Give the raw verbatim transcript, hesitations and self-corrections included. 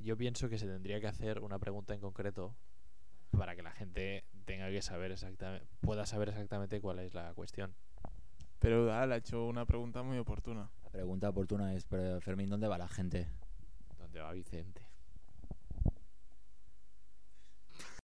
yo pienso que se tendría que hacer una pregunta en concreto para que la gente tenga que saber exactamente, pueda saber exactamente cuál es la cuestión. Pero Udal ha hecho una pregunta muy oportuna. La pregunta oportuna es, pero Fermín, ¿dónde va la gente? ¿Dónde va Vicente?